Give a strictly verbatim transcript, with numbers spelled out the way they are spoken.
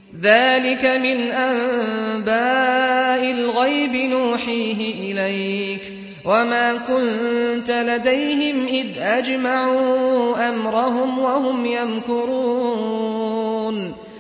ذلك من أنباء الغيب نوحيه إليك وما كنت لديهم إذ أجمعوا أمرهم وهم يمكرون